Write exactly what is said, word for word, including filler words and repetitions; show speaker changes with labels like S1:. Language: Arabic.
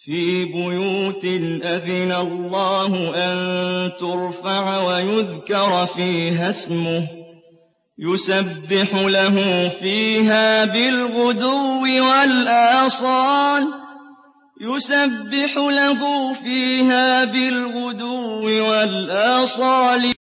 S1: فِي بُيُوتٍ أَذِنَ اللَّهُ أَن تُرْفَعَ وَيُذْكَرَ فِيهَا اسْمُهُ يُسَبِّحُ لَهُ فِيهَا بِالْغُدُوِّ وَالْآصَالِ يُسَبِّحُ لَهُ فِيهَا بِالْغُدُوِّ وَالْآصَالِ